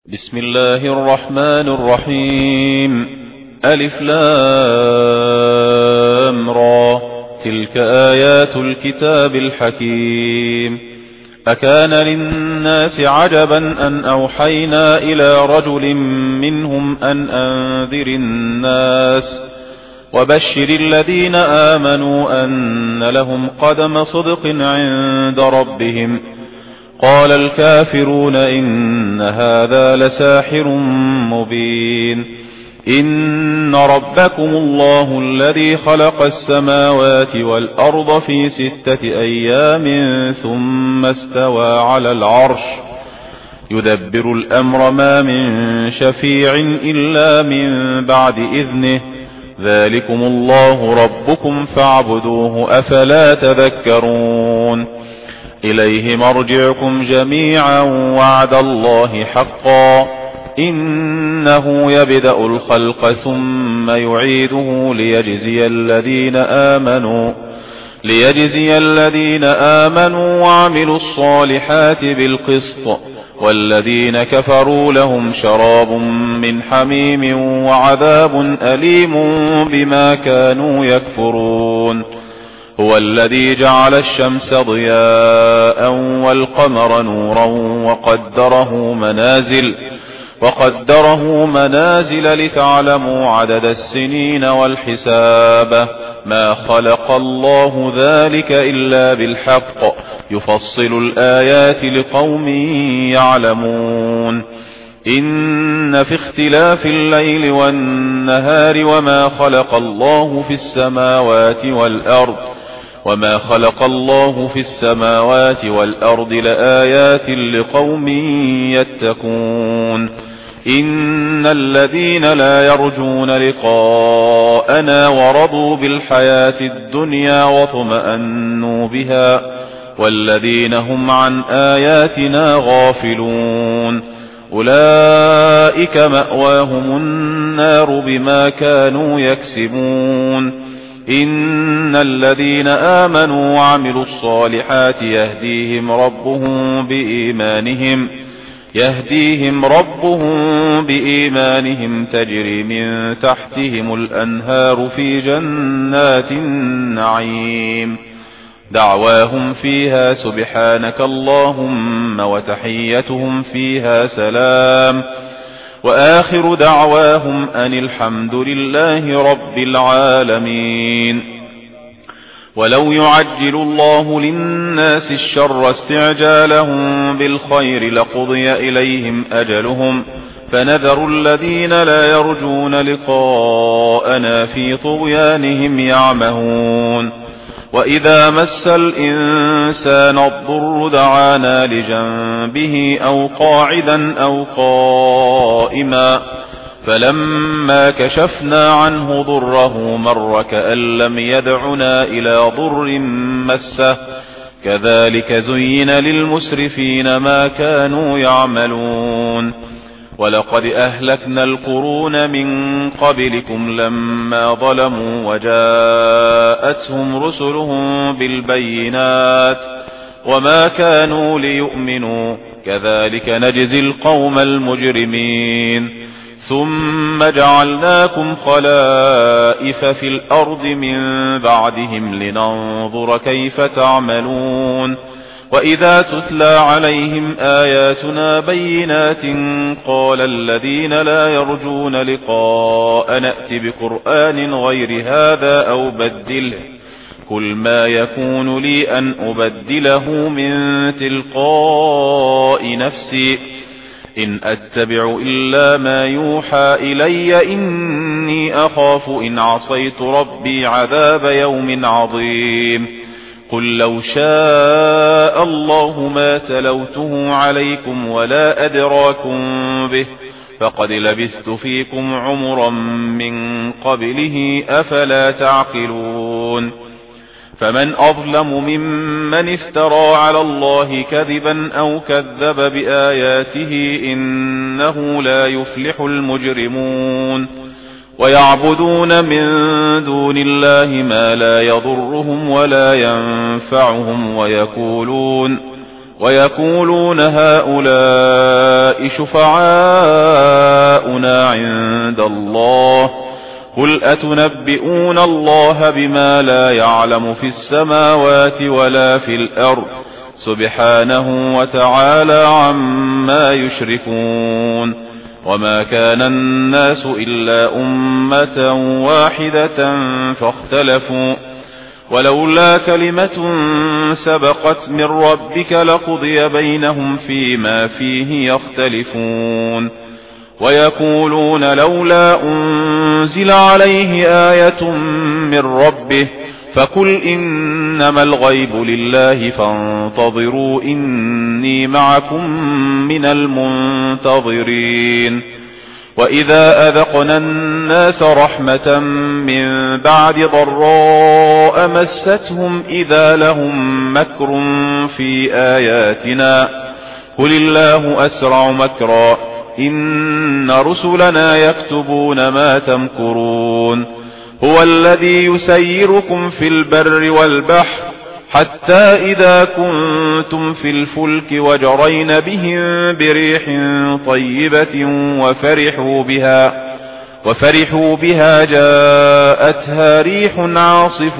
بسم الله الرحمن الرحيم. ألف لام را، تلك آيات الكتاب الحكيم. أكان للناس عجبا أن أوحينا إلى رجل منهم أن أنذر الناس وبشر الذين آمنوا أن لهم قدم صدق عند ربهم. قال الكافرون إن هذا لساحر مبين. إن ربكم الله الذي خلق السماوات والأرض في 6 أيام ثم استوى على العرش يدبر الأمر ما من شفيع إلا من بعد إذنه. ذلكم الله ربكم فاعبدوه أفلا تذكرون. إليه مرجعكم جميعا وعد الله حقا إنه يبدأ الخلق ثم يعيده ليجزي الذين آمنوا وعملوا الصالحات بالقسط، والذين كفروا لهم شراب من حميم وعذاب أليم بما كانوا يكفرون. هو الذي جعل الشمس ضياء والقمر نورا وقدره منازل لتعلموا عدد السنين والحساب. ما خلق الله ذلك إلا بالحق يفصل الآيات لقوم يعلمون. إن في اختلاف الليل والنهار وما خلق الله في السماوات والأرض لآيات لقوم يتقون. إن الذين لا يرجون لقاءنا ورضوا بالحياة الدنيا واطمأنوا بها والذين هم عن آياتنا غافلون أولئك مأواهم النار بما كانوا يكسبون. إن الذين آمنوا وعملوا الصالحات يهديهم ربهم بإيمانهم تجري من تحتهم الأنهار في جنات النعيم. دعواهم فيها سبحانك اللهم وتحيتهم فيها سلام وآخر دعواهم أن الحمد لله رب العالمين. ولو يعجل الله للناس الشر استعجالهم بالخير لقضي إليهم أجلهم فنذر الذين لا يرجون لقاءنا في طغيانهم يعمهون. وإذا مس الإنسان الضر دعانا لجنبه أو قاعدا أو قائما فلما كشفنا عنه ضره مر كأن لم يدعنا إلى ضر مسه كذلك زين للمسرفين ما كانوا يعملون. ولقد أهلكنا القرون من قبلكم لما ظلموا وجاءتهم رسلهم بالبينات وما كانوا ليؤمنوا كذلك نجزي القوم المجرمين. ثم جعلناكم خلائف في الأرض من بعدهم لننظر كيف تعملون. وإذا تتلى عليهم آياتنا بينات قال الذين لا يرجون لقاء نأت بقرآن غير هذا أو بدله قل ما يكون لي أن أبدله من تلقاء نفسي إن أتبع إلا ما يوحى إلي إني أخاف إن عصيت ربي عذاب يوم عظيم. قل لو شاء الله ما تلوته عليكم ولا أدراكم به فقد لبثت فيكم عمرا من قبله أفلا تعقلون. فمن أظلم ممن افترى على الله كذبا أو كذب بآياته إنه لا يفلح المجرمون. ويعبدون من دون الله ما لا يضرهم ولا ينفعهم ويقولون هؤلاء شفعاؤنا عند الله قل أتنبئون الله بما لا يعلم في السماوات ولا في الأرض سبحانه وتعالى عما يشركون وما كان الناس إلا أمة واحدة فاختلفوا ولولا كلمة سبقت من ربك لقضي بينهم فيما فيه يختلفون ويقولون لولا أنزل عليه آية من ربه فقل إنما الغيب لله فانتظروا إني معكم من المنتظرين وإذا أذقنا الناس رحمة من بعد ضراء مستهم إذا لهم مكر في آياتنا قل الله أسرع مكرا إن رسلنا يكتبون ما تمكرون هو الذي يسيركم في البر والبحر حتى إذا كنتم في الفلك وجرين بهم بريح طيبة وفرحوا بها جاءتها ريح عاصف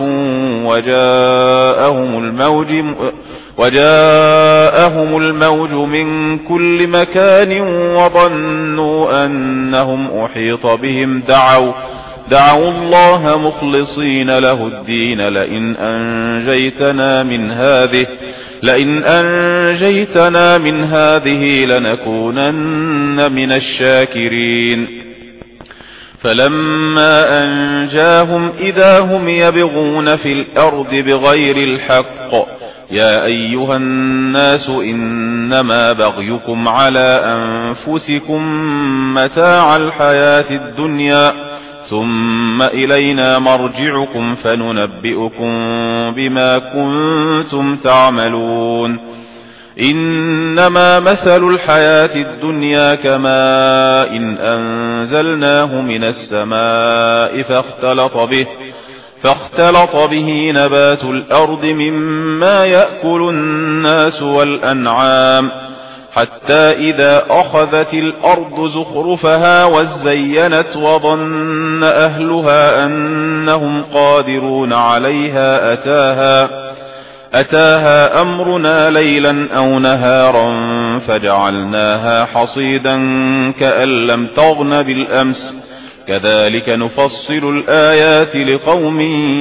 وجاءهم الموج من كل مكان وظنوا أنهم أحيط بهم دعوا الله مخلصين له الدين لئن أنجيتنا من هذه لنكونن من الشاكرين فلما أنجاهم إذا هم يبغون في الأرض بغير الحق يا أيها الناس إنما بغيكم على أنفسكم متاع الحياة الدنيا ثم إلينا مرجعكم فننبئكم بما كنتم تعملون إنما مثل الحياة الدنيا كماء إن أنزلناه من السماء فاختلط به نبات الأرض مما يأكل الناس والأنعام حتى إذا أخذت الأرض زخرفها وزينت وظن أهلها أنهم قادرون عليها أتاها أمرنا ليلا أو نهارا فجعلناها حصيدا كأن لم تغن بالأمس كذلك نفصل الآيات لقوم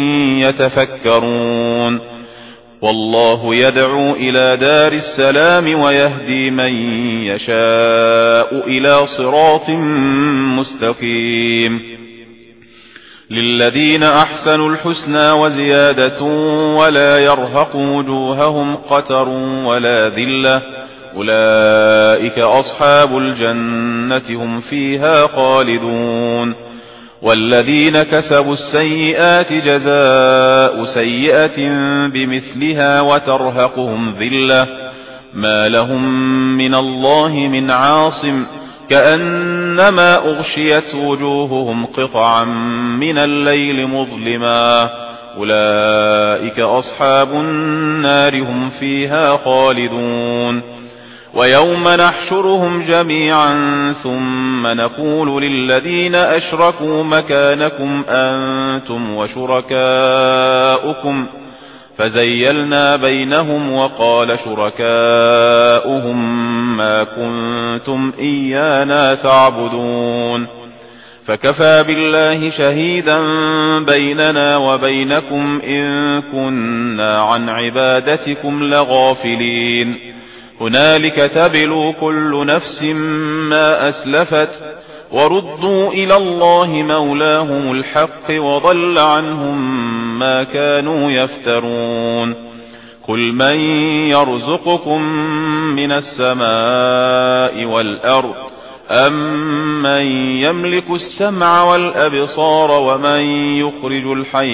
يتفكرون والله يدعو إلى دار السلام ويهدي من يشاء إلى صراط مستقيم للذين أحسنوا الحسنى وزيادة ولا يرهق وجوههم قتر ولا ذلة أولئك أصحاب الجنة هم فيها خالدون والذين كسبوا السيئات جزاء سيئة بمثلها وترهقهم ذلة ما لهم من الله من عاصم كأنما أغشيت وجوههم قطعا من الليل مظلما أولئك أصحاب النار هم فيها خالدون ويوم نحشرهم جميعا ثم نقول للذين أشركوا مكانكم أنتم وشركاؤكم فزيلنا بينهم وقال شركاؤهم ما كنتم إيانا تعبدون فكفى بالله شهيدا بيننا وبينكم إن كنا عن عبادتكم لغافلين هنالك تبلو كل نفس ما أسلفت وردوا إلى الله مولاهم الحق وضل عنهم ما كانوا يفترون قل من يرزقكم من السماء والأرض أمن يملك السمع والأبصار ومن يخرج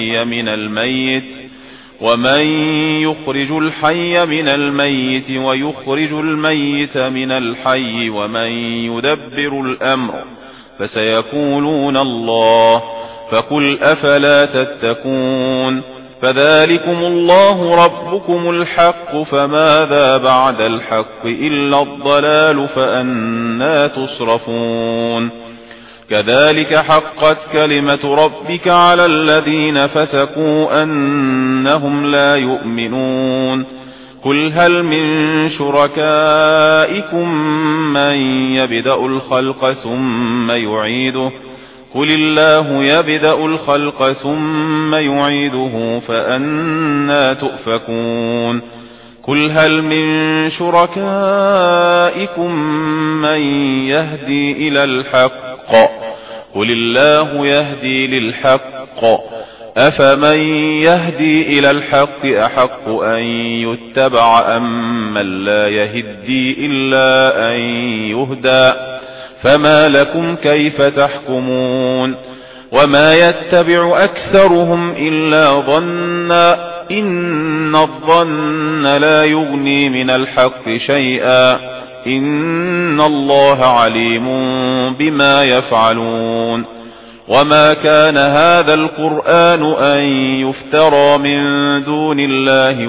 الحي من الميت ويخرج الميت من الحي ومن يدبر الأمر فسيقولون الله فقل أفلا تتقون فذلكم الله ربكم الحق، فماذا بعد الحق إلا الضلال، فأنى تصرفون. كذلك حقت كلمة ربك على الذين فسقوا أنهم لا يؤمنون. قل هل من شركائكم من يبدأ الخلق ثم يعيده؟ قل الله يبدأ الخلق ثم يعيده، فأنى تؤفكون. قل هل من شركائكم من يهدي إلى الحق؟ قل الله يهدي للحق، أفمن يهدي إلى الحق أحق أن يتبع أم من لا يهدي إلا أن يهدى؟ فما لكم كيف تحكمون؟ وما يتبع أكثرهم إلا ظنا، إن الظن لا يغني من الحق شيئا، إن الله عليم بما يفعلون. وما كان هذا القرآن أن يفترى من دون الله،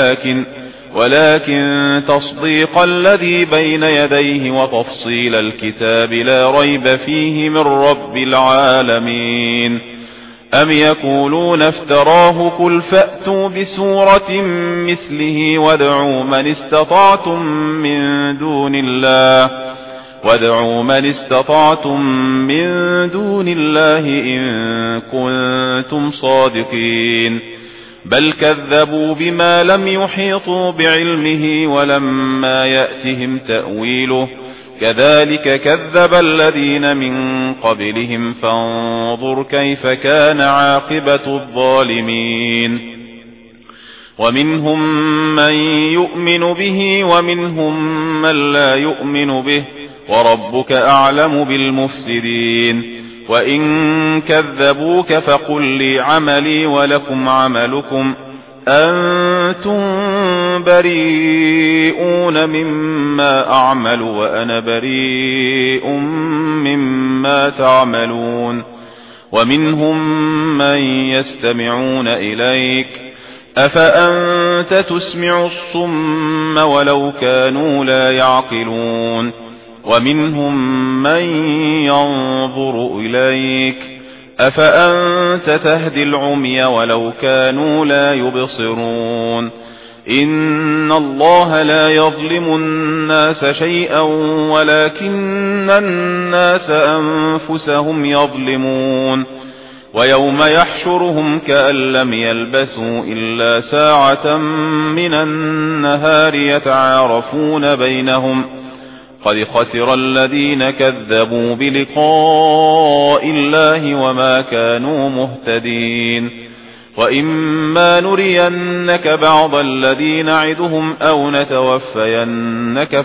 ولكن تصديق الذي بين يديه وتفصيل الكتاب لا ريب فيه من رب العالمين. أم يقولون افتراه؟ قل فأتوا بسورة مثله وادعوا من استطعتم من دون الله إن كنتم صادقين. بل كذبوا بما لم يحيطوا بعلمه ولما يأتهم تأويله، كذلك كذب الذين من قبلهم، فانظر كيف كان عاقبة الظالمين. ومنهم من يؤمن به ومنهم من لا يؤمن به، وربك أعلم بالمفسدين. وإن كذبوك فقل لي عملي ولكم عملكم، أنتم بريئون مما أعمل وأنا بريء مما تعملون. ومنهم من يستمعون إليك، أفأنت تسمع الصم ولو كانوا لا يعقلون. ومنهم من ينظر إليك، أفأنت تهدي العمي ولو كانوا لا يبصرون. إن الله لا يظلم الناس شيئا ولكن الناس أنفسهم يظلمون. ويوم يحشرهم كأن لم يلبثوا إلا ساعة من النهار يتعارفون بينهم، قد خسر الذين كذبوا بلقاء الله وما كانوا مهتدين. وإما نرينك بعض الذي نعدهم أو نتوفينك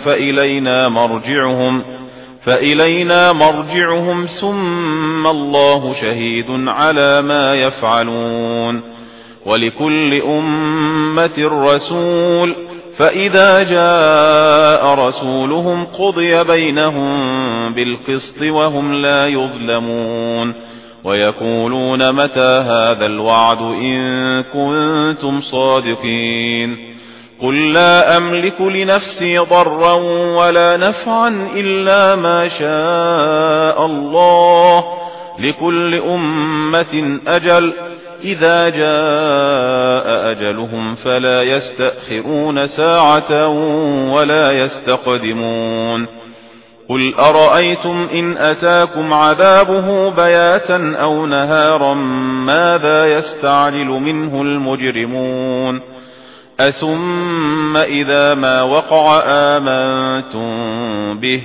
فإلينا مرجعهم ثم الله شهيد على ما يفعلون. ولكل أمة رسول، فإذا جاء رسولهم قضي بينهم بالقسط وهم لا يظلمون. ويقولون متى هذا الوعد إن كنتم صادقين. قل لا أملك لنفسي ضرا ولا نفعا إلا ما شاء الله، لكل أمة أجل، إذا جاء أجلهم فلا يستأخرون ساعة ولا يستقدمون. قل أرأيتم إن أتاكم عذابه بياتا أو نهارا ماذا يستعجل منه المجرمون؟ أثم إذا ما وقع آمنتم به،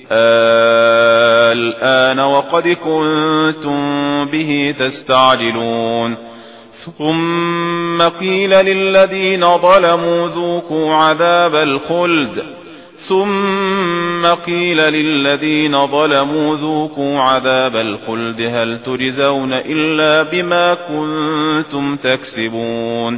الآن وقد كنتم به تستعجلون. ثم قيل للذين ظلموا ذوقوا عذاب الخلد هل تجزون إلا بما كنتم تكسبون.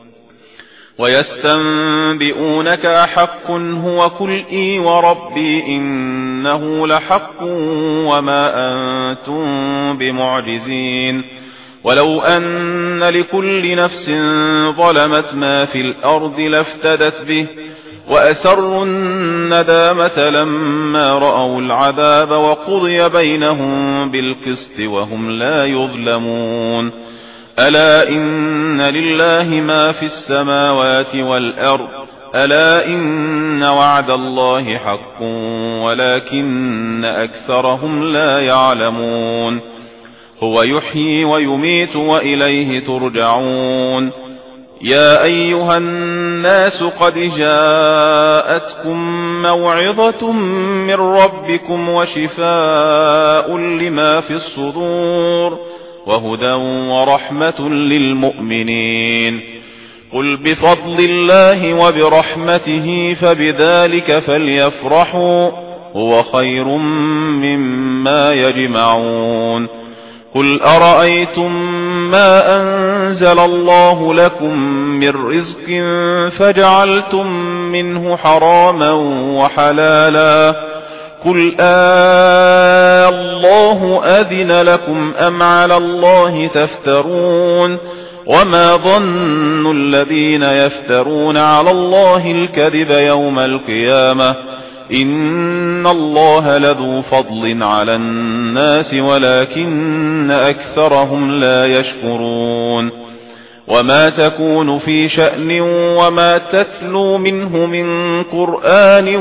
ويستنبئونك أحق هو؟ قل إي وربي إنه لحق وما أنتم بمعجزين. ولو أن لكل نفس ظلمت ما في الأرض لافتدت به وأسروا الندامة لما رأوا العذاب وقضي بينهم بالقسط وهم لا يظلمون ألا إن لله ما في السماوات والأرض ألا إن وعد الله حق ولكن أكثرهم لا يعلمون هو يحيي ويميت وإليه ترجعون يا أيها الناس قد جاءتكم موعظة من ربكم وشفاء لما في الصدور وهدى ورحمة للمؤمنين قل بفضل الله وبرحمته فبذلك فليفرحوا هو خير مما يجمعون قل أرأيتم ما أنزل الله لكم من رزق فجعلتم منه حراما وحلالا قل الله أذن لكم أم على الله تفترون وما ظن الذين يفترون على الله الكذب يوم القيامة إن الله لذو فضل على الناس ولكن أكثرهم لا يشكرون وما تكون في شأن وما تتلو منه من قرآن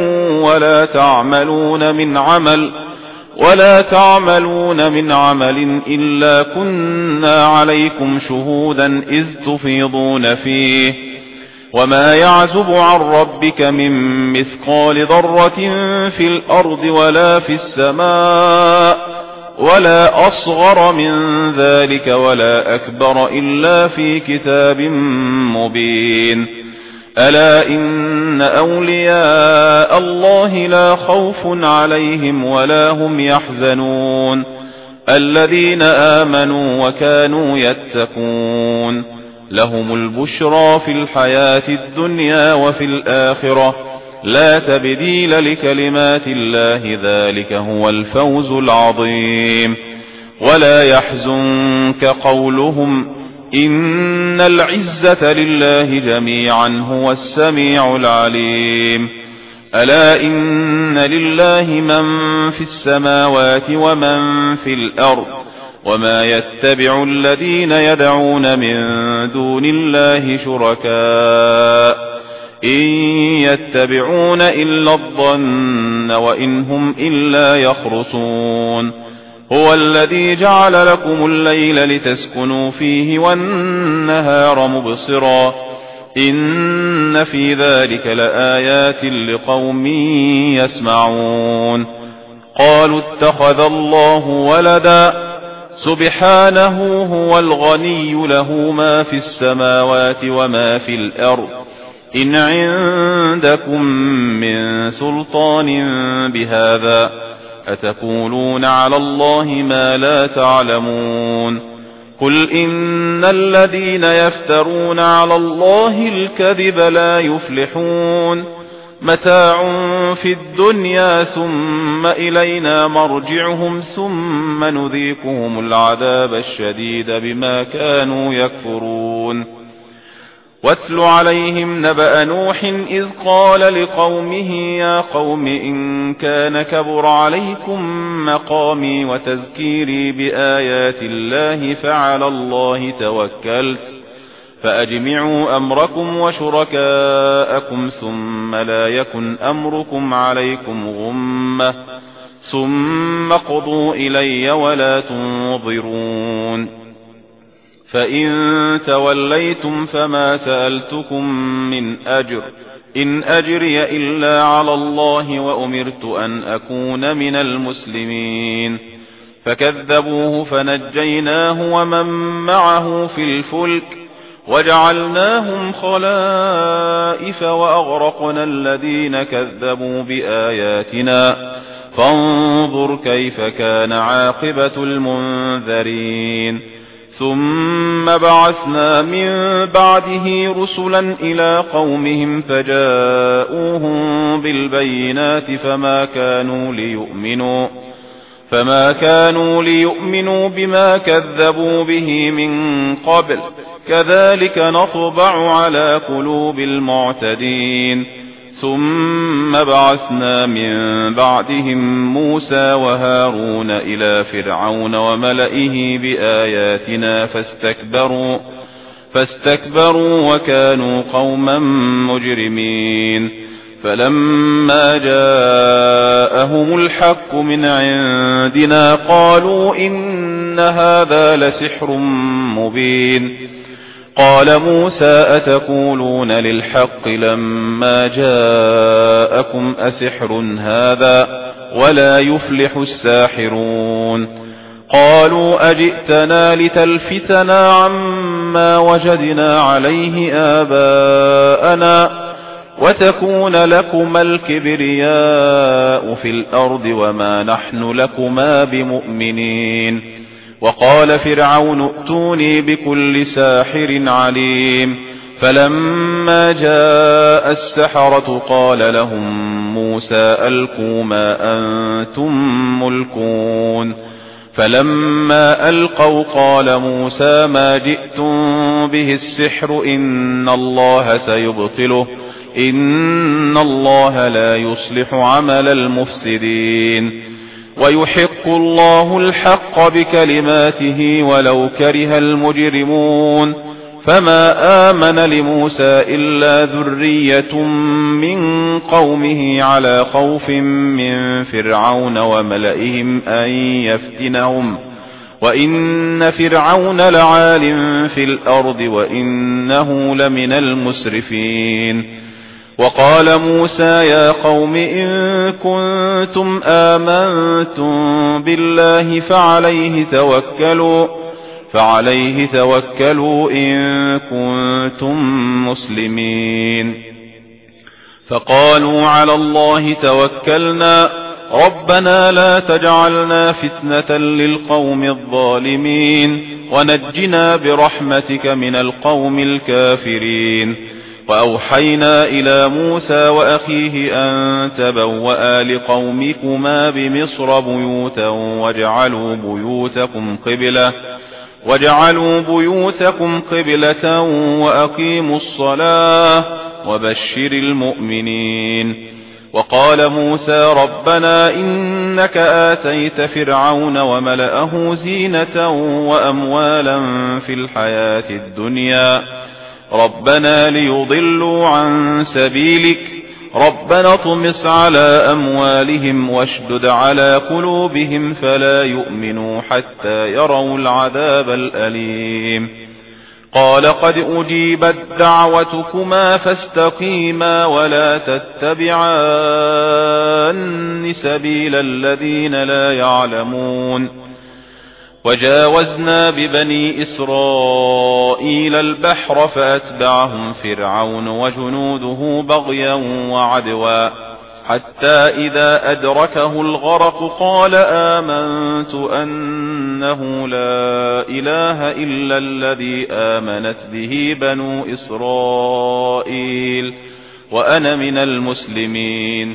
ولا تعملون من عمل إلا كنا عليكم شهودا إذ تفيضون فيه وما يعزب عن ربك من مثقال ذرة في الأرض ولا في السماء ولا أصغر من ذلك ولا أكبر إلا في كتاب مبين ألا إن أولياء الله لا خوف عليهم ولا هم يحزنون الذين آمنوا وكانوا يتقون لهم البشرى في الحياة الدنيا وفي الآخرة لا تبديل لكلمات الله ذلك هو الفوز العظيم ولا يحزنك قولهم إن العزة لله جميعا هو السميع العليم ألا إن لله من في السماوات ومن في الأرض وما يتبع الذين يدعون من دون الله شركاء إن يتبعون إلا الظن وإن هم إلا يخرصون هو الذي جعل لكم الليل لتسكنوا فيه والنهار مبصرا إن في ذلك لآيات لقوم يسمعون قالوا اتخذ الله ولدا سبحانه هو الغني له ما في السماوات وما في الأرض إن عندكم من سلطان بهذا أتقولون على الله ما لا تعلمون قل إن الذين يفترون على الله الكذب لا يفلحون متاع في الدنيا ثم إلينا مرجعهم ثم نذيقهم العذاب الشديد بما كانوا يكفرون واتل عليهم نبأ نوح إذ قال لقومه يا قوم إن كان كبر عليكم مقامي وتذكيري بآيات الله فعلى الله توكلت فأجمعوا أمركم وشركاءكم ثم لا يكن أمركم عليكم غمة ثم قضوا إلي ولا تنظرون فإن توليتم فما سألتكم من أجر إن أجري إلا على الله وأمرت أن أكون من المسلمين فكذبوه فنجيناه ومن معه في الفلك وجعلناهم خلائف وأغرقنا الذين كذبوا بآياتنا فانظر كيف كان عاقبة المنذرين ثم بعثنا من بعده رسلا إلى قومهم فجاءوهم بالبينات فما كانوا ليؤمنوا بما كذبوا به من قبل كذلك نطبع على قلوب المعتدين. ثم بعثنا من بعدهم موسى وهارون إلى فرعون وملئه بآياتنا فاستكبروا وكانوا قوما مجرمين. فلما جاءهم الحق من عندنا قالوا إن هذا لسحر مبين. قال موسى أتقولون للحق لما جاءكم أسحر هذا ولا يفلح الساحرون. قالوا أجئتنا لتلفتنا عما وجدنا عليه آباءنا وتكون لكما الكبرياء في الأرض وما نحن لكما بمؤمنين. وقال فرعون ائتوني بكل ساحر عليم. فلما جاء السحرة قال لهم موسى ألقوا ما أنتم ملقون. فلما ألقوا قال موسى ما جئتم به السحر إن الله سيبطله إن الله لا يصلح عمل المفسدين. ويحق الله الحق بكلماته ولو كره المجرمون. فما آمن لموسى إلا ذرية من قومه على خوف من فرعون وملئهم أن يفتنهم وإن فرعون لعال في الأرض وإنه لمن المسرفين. وقال موسى يا قوم إن كنتم آمنتم بالله فعليه توكلوا إن كنتم مسلمين. فقالوا على الله توكلنا ربنا لا تجعلنا فتنة للقوم الظالمين ونجنا برحمتك من القوم الكافرين. وأوحينا إلى موسى وأخيه أن تبوأ لقومكما بمصر بيوتا واجعلوا بيوتكم قبلة وأقيموا الصلاة وبشر المؤمنين. وقال موسى ربنا إنك آتيت فرعون وملأه زينة وأموالا في الحياة الدنيا ربنا ليضلوا عن سبيلك ربنا اطمس على أموالهم واشدد على قلوبهم فلا يؤمنوا حتى يروا العذاب الأليم. قال قد أجيبت دعوتكما فاستقيما ولا تتبعان سبيل الذين لا يعلمون. وجاوزنا ببني إسرائيل البحر فأتبعهم فرعون وجنوده بغيا وعدوا حتى إذا أدركه الغرق قال آمنت أنه لا إله إلا الذي آمنت به بنو إسرائيل وأنا من المسلمين.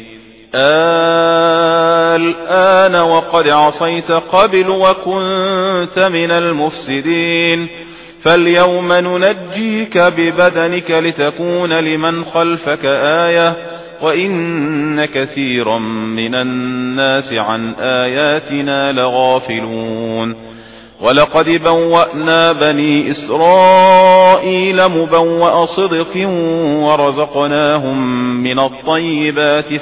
الآن وقد عصيت قبل وكنت من المفسدين فاليوم ننجيك ببدنك لتكون لمن خلفك آية وإن كثيرا من الناس عن آياتنا لغافلون. ولقد بوأنا بني إسرائيل مبوأ صدق ورزقناهم من الطيبات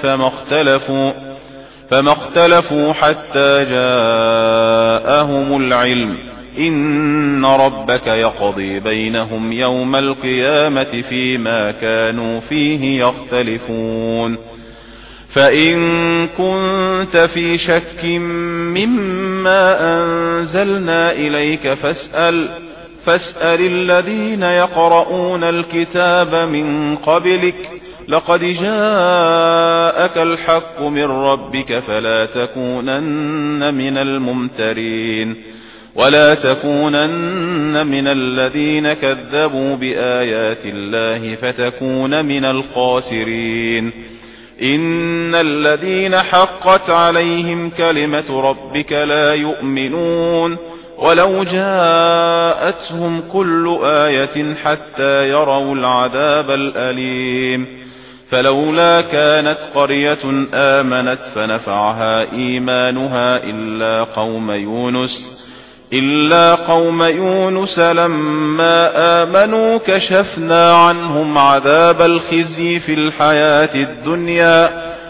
فما اختلفوا حتى جاءهم العلم إن ربك يقضي بينهم يوم القيامة فيما كانوا فيه يختلفون. فإن كنت في شك مما أنزلنا إليك فاسأل الذين يقرؤون الكتاب من قبلك لقد جاءك الحق من ربك فلا تكونن من الممترين ولا تكونن من الذين كذبوا بآيات الله فتكون من الخاسرين. إن الذين حقت عليهم كلمة ربك لا يؤمنون ولو جاءتهم كل آية حتى يروا العذاب الأليم فلولا كانت قرية آمنت فنفعها إيمانها إلا قوم يونس لما آمنوا كشفنا عنهم عذاب الخزي في الحياة الدنيا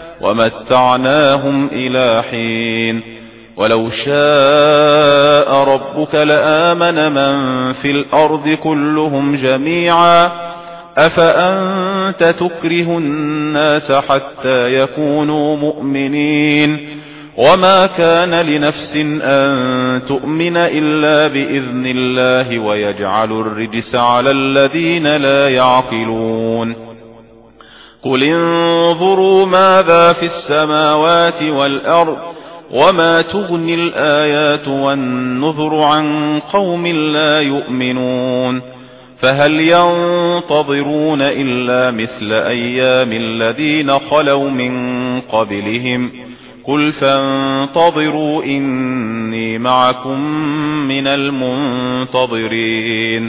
ومتعناهم إلى حين ولو شاء ربك لآمن من في الأرض كلهم جميعا أفأنت تكره الناس حتى يكونوا مؤمنين وما كان لنفس أن تؤمن إلا بإذن الله ويجعل الرجس على الذين لا يعقلون قل انظروا ماذا في السماوات والأرض وما تغني الآيات والنذر عن قوم لا يؤمنون فهل ينتظرون إلا مثل أيام الذين خلوا من قبلهم قل فانتظروا إني معكم من المنتظرين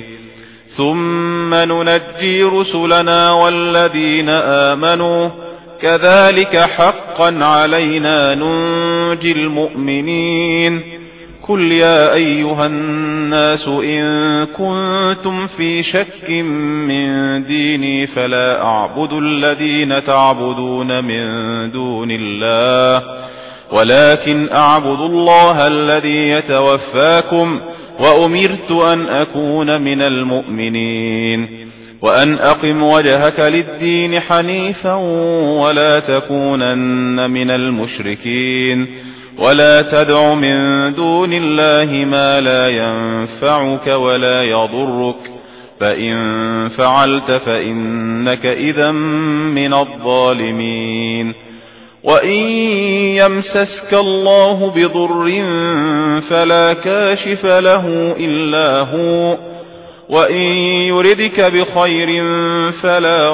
ثم ننجي رسلنا والذين آمنوا كذلك حقا علينا ننجي المؤمنين قل يا أيها الناس إن كنتم في شك من ديني فلا أعبد الذين تعبدون من دون الله ولكن أعبد الله الذي يتوفاكم وأمرت أن أكون من المؤمنين وأن أقم وجهك للدين حنيفا ولا تكونن من المشركين ولا تدع من دون الله ما لا ينفعك ولا يضرك فإن فعلت فإنك إذا من الظالمين وإن يمسسك الله بضر فلا كاشف له إلا هو وإن يردك بخير فلا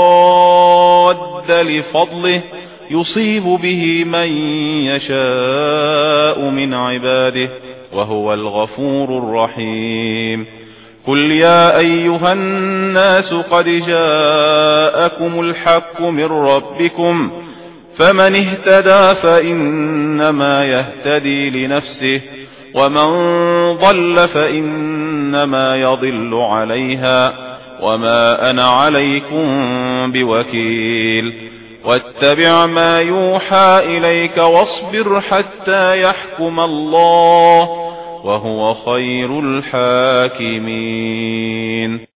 راد لفضله يصيب به من يشاء من عباده وهو الغفور الرحيم قل يا أيها الناس قد جاءكم الحق من ربكم فمن اهتدى فإنما يهتدي لنفسه ومن ضل فإنما يضل عليها وما أنا عليكم بوكيل واتبع ما يوحى إليك واصبر حتى يحكم الله وهو خير الحاكمين